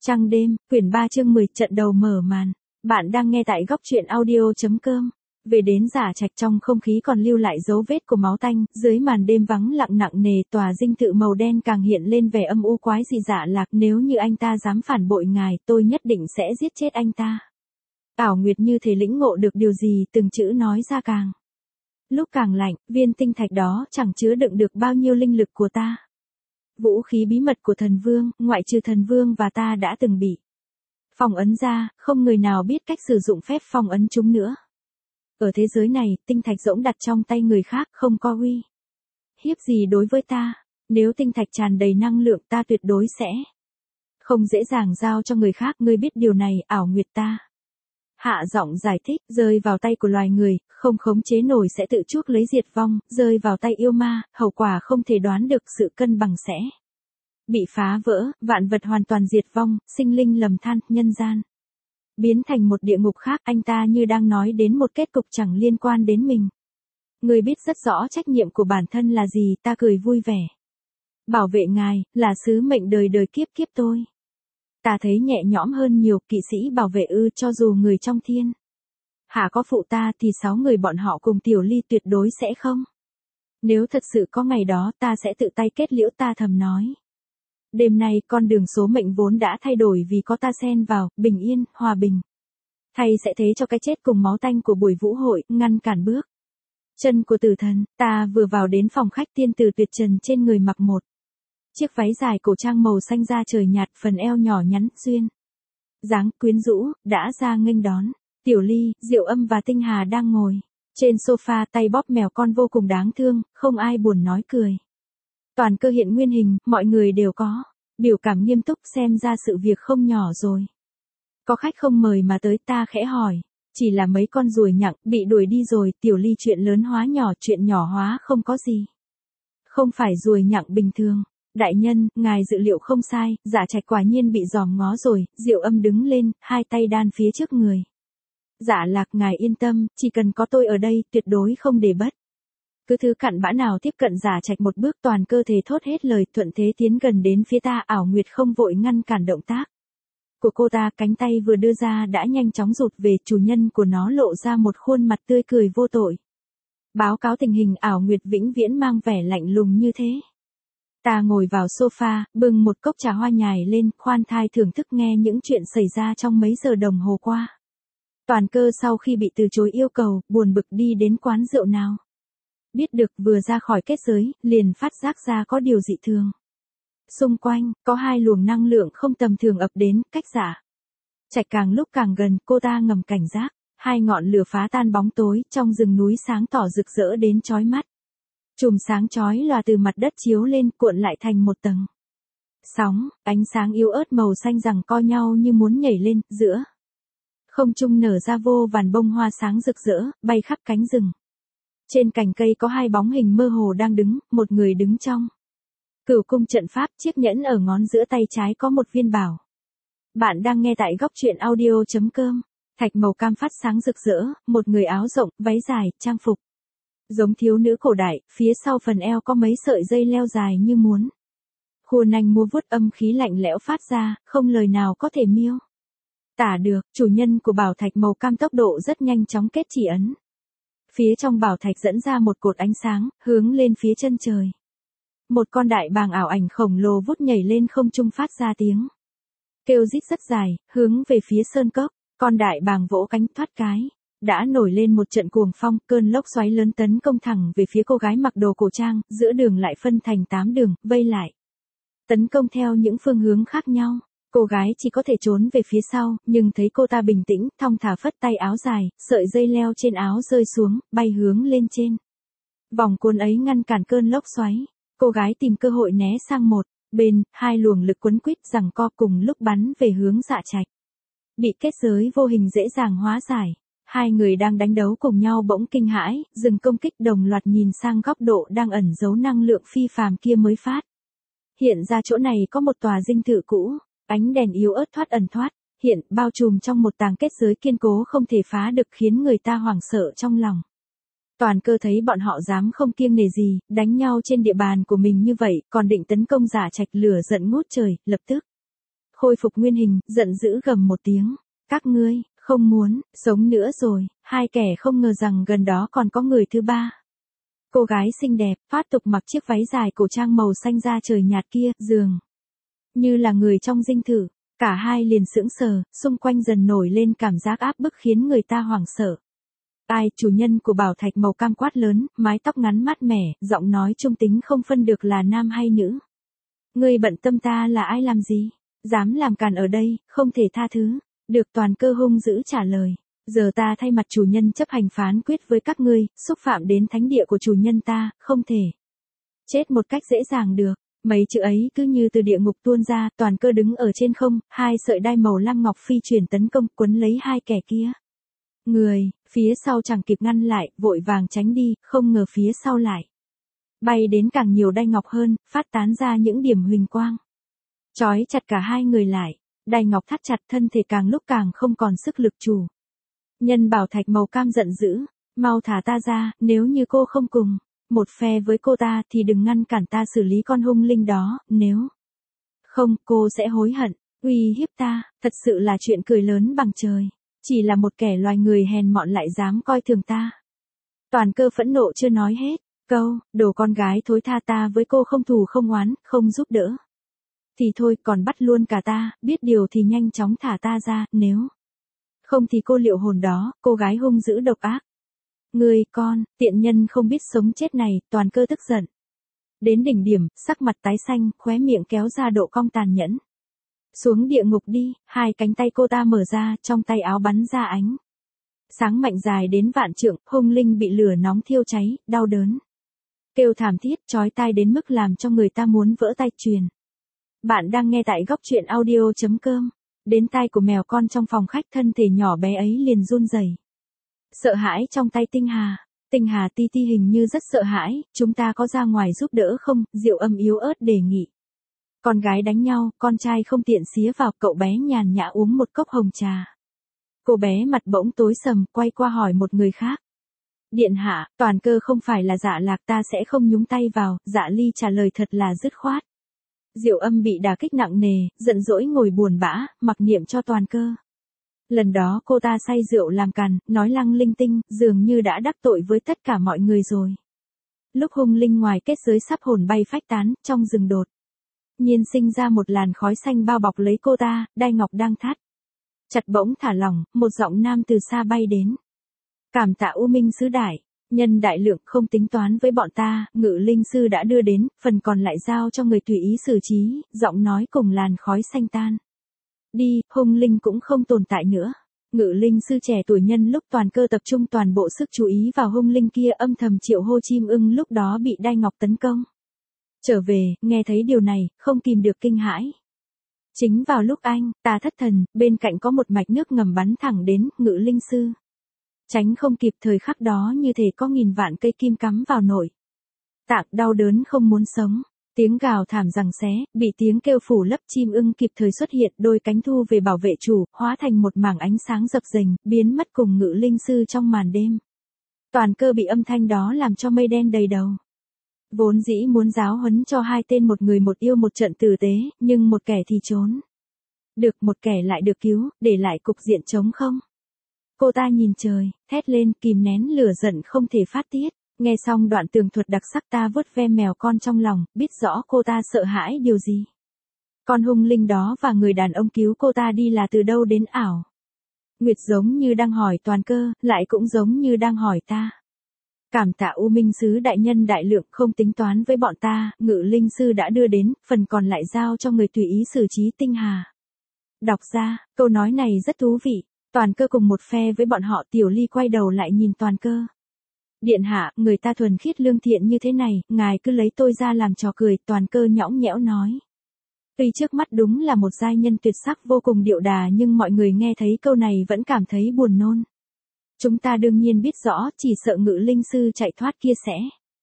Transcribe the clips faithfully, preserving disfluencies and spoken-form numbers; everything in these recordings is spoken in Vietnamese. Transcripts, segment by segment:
Trăng đêm, quyển ba chương mười, trận đầu mở màn. Bạn đang nghe tại góc truyện audio.com. Về đến Giả Trạch, trong không khí còn lưu lại dấu vết của máu tanh, dưới màn đêm vắng lặng nặng nề, tòa dinh thự màu đen càng hiện lên vẻ âm u quái dị. Dạ Lạc, nếu như anh ta dám phản bội ngài, tôi nhất định sẽ giết chết anh ta. Ảo Nguyệt như thể lĩnh ngộ được điều gì, từng chữ nói ra càng lúc càng lạnh. Viên tinh thạch đó chẳng chứa đựng được bao nhiêu linh lực của ta. Vũ khí bí mật của thần vương, ngoại trừ thần vương và ta đã từng bị phong ấn ra, không người nào biết cách sử dụng phép phong ấn chúng nữa. Ở thế giới này, tinh thạch rỗng đặt trong tay người khác không có uy hiếp gì đối với ta. Nếu tinh thạch tràn đầy năng lượng, ta tuyệt đối sẽ không dễ dàng giao cho người khác. Ngươi biết điều này, Ảo Nguyệt. Ta hạ giọng giải thích, rơi vào tay của loài người, không khống chế nổi sẽ tự chuốc lấy diệt vong, rơi vào tay yêu ma, hậu quả không thể đoán được, sự cân bằng sẽ bị phá vỡ, vạn vật hoàn toàn diệt vong, sinh linh lầm than, nhân gian biến thành một địa ngục khác. Anh ta như đang nói đến một kết cục chẳng liên quan đến mình. Người biết rất rõ trách nhiệm của bản thân là gì. Ta cười vui vẻ. Bảo vệ ngài, là sứ mệnh đời đời kiếp kiếp tôi. Ta thấy nhẹ nhõm hơn nhiều. Kỵ sĩ bảo vệ ư? Cho dù người trong thiên hạ có phụ ta thì sáu người bọn họ cùng Tiểu Ly tuyệt đối sẽ không. Nếu thật sự có ngày đó, ta sẽ tự tay kết liễu. Ta thầm nói. Đêm nay, con đường số mệnh vốn đã thay đổi vì có ta xen vào, bình yên, hòa bình. Thay sẽ thế cho cái chết cùng máu tanh của buổi vũ hội, ngăn cản bước chân của tử thần. Ta vừa vào đến phòng khách, tiên tử tuyệt trần trên người mặc một chiếc váy dài cổ trang màu xanh da trời nhạt, phần eo nhỏ nhắn, duyên dáng quyến rũ, đã ra nghênh đón. Tiểu Ly, Diệu Âm và Tinh Hà đang ngồi trên sofa, tay bóp mèo con vô cùng đáng thương, không ai buồn nói cười. Toàn Cơ hiện nguyên hình, mọi người đều có biểu cảm nghiêm túc, xem ra sự việc không nhỏ rồi. Có khách không mời mà tới. Ta khẽ hỏi, chỉ là mấy con ruồi nhặng, bị đuổi đi rồi. Tiểu Ly, chuyện lớn hóa nhỏ, chuyện nhỏ hóa không có gì. Không phải ruồi nhặng bình thường. Đại nhân, ngài dự liệu không sai, Giả Trạch quả nhiên bị dòm ngó rồi. Diệu Âm đứng lên, hai tay đan phía trước người. Dạ Lạc, ngài yên tâm, chỉ cần có tôi ở đây, tuyệt đối không để bất cứ thứ cặn bã nào tiếp cận Giả Trạch một bước. Toàn Cơ thể thốt hết lời, thuận thế tiến gần đến phía ta. Ảo Nguyệt không vội ngăn cản động tác của cô ta, cánh tay vừa đưa ra đã nhanh chóng rụt về. Chủ nhân của nó lộ ra một khuôn mặt tươi cười vô tội. Báo cáo tình hình. Ảo Nguyệt vĩnh viễn mang vẻ lạnh lùng như thế. Ta ngồi vào sofa, bưng một cốc trà hoa nhài lên, khoan thai thưởng thức nghe những chuyện xảy ra trong mấy giờ đồng hồ qua. Toàn Cơ sau khi bị từ chối yêu cầu, buồn bực đi đến quán rượu nào biết được, vừa ra khỏi kết giới, liền phát giác ra có điều dị thường. Xung quanh, có hai luồng năng lượng không tầm thường ập đến, cách Giả Trạch càng lúc càng gần. Cô ta ngầm cảnh giác. Hai ngọn lửa phá tan bóng tối, trong rừng núi sáng tỏ rực rỡ đến chói mắt. Chùm sáng chói lòa từ mặt đất chiếu lên, cuộn lại thành một tầng sóng, ánh sáng yếu ớt màu xanh giằng co nhau như muốn nhảy lên, giữa không trung nở ra vô vàn bông hoa sáng rực rỡ, bay khắp cánh rừng. Trên cành cây có hai bóng hình mơ hồ đang đứng, một người đứng trong Cửu cung trận pháp, chiếc nhẫn ở ngón giữa tay trái có một viên bảo. Bạn đang nghe tại góc truyện audio.com. Thạch màu cam phát sáng rực rỡ, một người áo rộng, váy dài, trang phục giống thiếu nữ cổ đại, phía sau phần eo có mấy sợi dây leo dài như muốn khua nanh múa vuốt, âm khí lạnh lẽo phát ra, không lời nào có thể miêu tả được. Chủ nhân của bảo thạch màu cam tốc độ rất nhanh chóng kết chỉ ấn. Phía trong bảo thạch dẫn ra một cột ánh sáng, hướng lên phía chân trời. Một con đại bàng ảo ảnh khổng lồ vút nhảy lên không trung, phát ra tiếng kêu rít rất dài, hướng về phía sơn cốc. Con đại bàng vỗ cánh thoát cái. Đã nổi lên một trận cuồng phong, cơn lốc xoáy lớn tấn công thẳng về phía cô gái mặc đồ cổ trang, giữa đường lại phân thành tám đường, vây lại. Tấn công theo những phương hướng khác nhau. Cô gái chỉ có thể trốn về phía sau, nhưng thấy cô ta bình tĩnh, thong thả phất tay áo dài, sợi dây leo trên áo rơi xuống, bay hướng lên trên. Vòng cuốn ấy ngăn cản cơn lốc xoáy. Cô gái tìm cơ hội né sang một bên, hai luồng lực quấn quýt giằng co cùng lúc bắn về hướng Dạ Trạch. Bị kết giới vô hình dễ dàng hóa giải. Hai người đang đánh đấu cùng nhau bỗng kinh hãi, dừng công kích, đồng loạt nhìn sang góc độ đang ẩn giấu năng lượng phi phàm kia mới phát hiện ra chỗ này có một tòa dinh thự cũ. Ánh đèn yếu ớt thoát ẩn thoát hiện, bao trùm trong một tàng kết giới kiên cố không thể phá được, khiến người ta hoảng sợ trong lòng. Toàn Cơ thấy bọn họ dám không kiêng nể gì, đánh nhau trên địa bàn của mình như vậy, còn định tấn công Giả Trạch, lửa giận ngút trời, lập tức khôi phục nguyên hình, giận dữ gầm một tiếng. Các ngươi, không muốn, sống nữa rồi, hai kẻ không ngờ rằng gần đó còn có người thứ ba. Cô gái xinh đẹp, thoát tục mặc chiếc váy dài cổ trang màu xanh da trời nhạt kia, dường như là người trong dinh thự. Cả hai liền sững sờ, xung quanh dần nổi lên cảm giác áp bức khiến người ta hoảng sợ. Ai, chủ nhân của bảo thạch màu cam quát lớn, mái tóc ngắn mát mẻ, giọng nói trung tính không phân được là nam hay nữ. Ngươi bận tâm ta là ai làm gì? Dám làm càn ở đây, không thể tha thứ. Được Toàn Cơ hung dữ trả lời. Giờ ta thay mặt chủ nhân chấp hành phán quyết với các ngươi, xúc phạm đến thánh địa của chủ nhân ta, không thể chết một cách dễ dàng được. Mấy chữ ấy cứ như từ địa ngục tuôn ra, Toàn Cơ đứng ở trên không, hai sợi đai màu lam ngọc phi chuyển tấn công, quấn lấy hai kẻ kia. Người, phía sau chẳng kịp ngăn lại, vội vàng tránh đi, không ngờ phía sau lại bay đến càng nhiều đai ngọc hơn, phát tán ra những điểm huỳnh quang. Chói chặt cả hai người lại, đai ngọc thắt chặt, thân thể càng lúc càng không còn sức lực chủ. Nhân bảo thạch màu cam giận dữ, mau thả ta ra, nếu như cô không cùng một phe với cô ta thì đừng ngăn cản ta xử lý con hung linh đó, nếu không cô sẽ hối hận. Uy hiếp ta, thật sự là chuyện cười lớn bằng trời. Chỉ là một kẻ loài người hèn mọn lại dám coi thường ta. Toàn Cơ phẫn nộ chưa nói hết câu, đồ con gái thối tha, ta với cô không thù không oán, không giúp đỡ thì thôi, còn bắt luôn cả ta, biết điều thì nhanh chóng thả ta ra, nếu không thì cô liệu hồn đó. Cô gái hung dữ độc ác. Ngươi con, tiện nhân không biết sống chết này. Toàn Cơ tức giận đến đỉnh điểm, sắc mặt tái xanh, khóe miệng kéo ra độ cong tàn nhẫn. Xuống địa ngục đi. Hai cánh tay cô ta mở ra, trong tay áo bắn ra ánh sáng mạnh dài đến vạn trượng. Hung linh bị lửa nóng thiêu cháy, đau đớn kêu thảm thiết, chói tai đến mức làm cho người ta muốn vỡ tay. Truyền. Bạn đang nghe tại góc truyện audio chấm com. Đến tai của mèo con trong phòng khách, thân thể nhỏ bé ấy liền run rẩy. Sợ hãi trong tay Tinh Hà. Tinh Hà ti ti hình như rất sợ hãi. Chúng ta có ra ngoài giúp đỡ không? Diệu Âm yếu ớt đề nghị. Con gái đánh nhau, con trai không tiện xía vào. Cậu bé nhàn nhã uống một cốc hồng trà. Cô bé mặt bỗng tối sầm, quay qua hỏi một người khác. Điện hạ, Toàn Cơ không phải là Dạ Lạc, ta sẽ không nhúng tay vào. Dạ Ly trả lời thật là dứt khoát. Diệu Âm bị đả kích nặng nề, giận dỗi ngồi buồn bã, mặc niệm cho Toàn Cơ. Lần đó cô ta say rượu làm càn, nói lăng linh tinh, dường như đã đắc tội với tất cả mọi người rồi. Lúc hung linh ngoài kết giới sắp hồn bay phách tán, trong rừng đột nhiên sinh ra một làn khói xanh bao bọc lấy cô ta, đai ngọc đang thắt chặt bỗng thả lỏng, một giọng nam từ xa bay đến. Cảm tạ U Minh sứ đại, nhân đại lượng, không tính toán với bọn ta, Ngự Linh sư đã đưa đến, phần còn lại giao cho người tùy ý xử trí. Giọng nói cùng làn khói xanh tan đi, hung linh cũng không tồn tại nữa. Ngự Linh sư trẻ tuổi nhân lúc Toàn Cơ tập trung toàn bộ sức chú ý vào hung linh kia, âm thầm triệu hô chim ưng lúc đó bị đai ngọc tấn công. Trở về, nghe thấy điều này, không kìm được kinh hãi. Chính vào lúc anh ta thất thần, bên cạnh có một mạch nước ngầm bắn thẳng đến. Ngự Linh sư tránh không kịp, thời khắc đó như thể có nghìn vạn cây kim cắm vào nội tạng, đau đớn không muốn sống. Tiếng gào thảm giằng xé, bị tiếng kêu phủ lấp. Chim ưng kịp thời xuất hiện, đôi cánh thu về bảo vệ chủ, hóa thành một mảng ánh sáng rập rềnh, biến mất cùng Ngự Linh sư trong màn đêm. Toàn Cơ bị âm thanh đó làm cho mây đen đầy đầu. Vốn dĩ muốn giáo huấn cho hai tên một người một yêu một trận tử tế, nhưng một kẻ thì trốn được, một kẻ lại được cứu, để lại cục diện trống không. Cô ta nhìn trời, thét lên, kìm nén lửa giận không thể phát tiết. Nghe xong đoạn tường thuật đặc sắc, ta vuốt ve mèo con trong lòng, biết rõ cô ta sợ hãi điều gì. Con hung linh đó và người đàn ông cứu cô ta đi là từ đâu đến ảo. Nguyệt giống như đang hỏi Toàn Cơ, lại cũng giống như đang hỏi ta. Cảm tạ U Minh sứ đại nhân đại lượng, không tính toán với bọn ta, Ngự Linh sư đã đưa đến, phần còn lại giao cho người tùy ý xử trí. Tinh Hà đọc ra, câu nói này rất thú vị. Toàn Cơ cùng một phe với bọn họ. Tiểu Ly quay đầu lại nhìn Toàn Cơ. Điện hạ, người ta thuần khiết lương thiện như thế này, ngài cứ lấy tôi ra làm trò cười. Toàn Cơ nhõng nhẽo nói. Tuy trước mắt đúng là một giai nhân tuyệt sắc vô cùng điệu đà, nhưng mọi người nghe thấy câu này vẫn cảm thấy buồn nôn. Chúng ta đương nhiên biết rõ, chỉ sợ Ngự Linh sư chạy thoát kia sẽ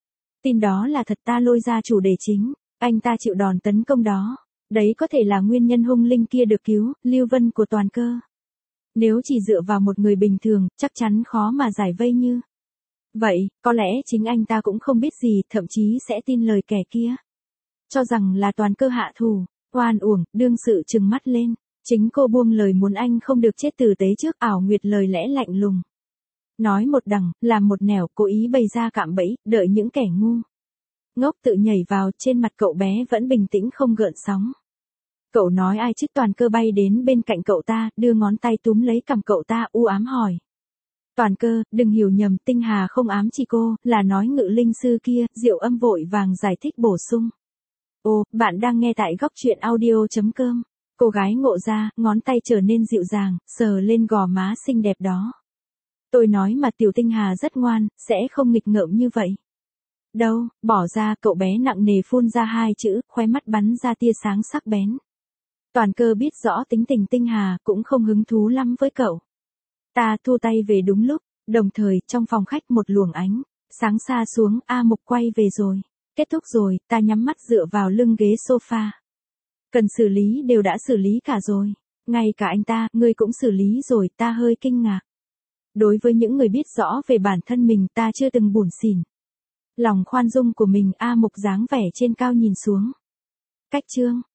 tin đó là thật. Ta lôi ra chủ đề chính, anh ta chịu đòn tấn công đó. Đấy có thể là nguyên nhân hung linh kia được cứu. Lưu Vân của Toàn Cơ. Nếu chỉ dựa vào một người bình thường, chắc chắn khó mà giải vây như vậy. Có lẽ chính anh ta cũng không biết gì, thậm chí sẽ tin lời kẻ kia, cho rằng là Toàn Cơ hạ thủ. Oan uổng, đương sự trừng mắt lên. Chính cô buông lời muốn anh không được chết tử tế trước, ảo nguyệt lời lẽ lạnh lùng. Nói một đằng, làm một nẻo, cố ý bày ra cạm bẫy, đợi những kẻ ngu ngốc tự nhảy vào. Trên mặt cậu bé vẫn bình tĩnh không gợn sóng. Cậu nói ai chứ? Toàn Cơ bay đến bên cạnh cậu ta, đưa ngón tay túm lấy cằm cậu ta, u ám hỏi. Toàn Cơ, đừng hiểu nhầm, Tinh Hà không ám chỉ cô, là nói Ngự Linh sư kia. Diệu Âm vội vàng giải thích bổ sung. Ồ, bạn đang nghe tại góc truyện audio chấm com. Cô gái ngộ ra, ngón tay trở nên dịu dàng, sờ lên gò má xinh đẹp đó. Tôi nói mà Tiểu Tinh Hà rất ngoan, sẽ không nghịch ngợm như vậy. Đâu, bỏ ra. Cậu bé nặng nề phun ra hai chữ, khóe mắt bắn ra tia sáng sắc bén. Toàn Cơ biết rõ tính tình Tinh Hà, cũng không hứng thú lắm với cậu. Ta thu tay về đúng lúc, đồng thời trong phòng khách một luồng ánh sáng xa xuống. A Mục quay về rồi. Kết thúc rồi. Ta nhắm mắt dựa vào lưng ghế sofa. Cần xử lý đều đã xử lý cả rồi. Ngay cả anh ta, ngươi cũng xử lý rồi. Ta hơi kinh ngạc. Đối với những người biết rõ về bản thân mình, ta chưa từng bủn xỉn lòng khoan dung của mình. A Mục dáng vẻ trên cao nhìn xuống. Cách chương